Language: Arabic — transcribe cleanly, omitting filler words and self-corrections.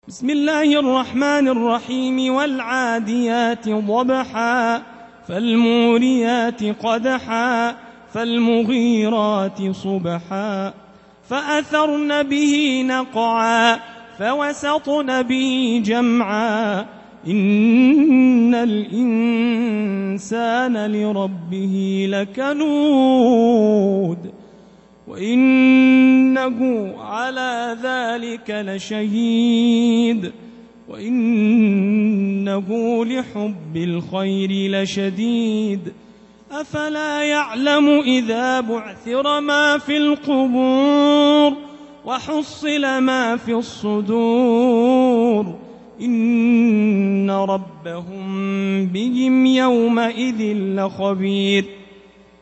بسم الله الرحمن الرحيم والعاديات ضبحا فالموريات قدحا فالمغيرات صبحا فأثرن به نقعا فوسطن به جمعا إن الإنسان لربه لكنود وإنه على ذلك لشهيد وإنه لحب الخير لشديد أفلا يعلم إذا بعثر ما في القبور وحصل ما في الصدور إن ربهم بهم يومئذ لخبير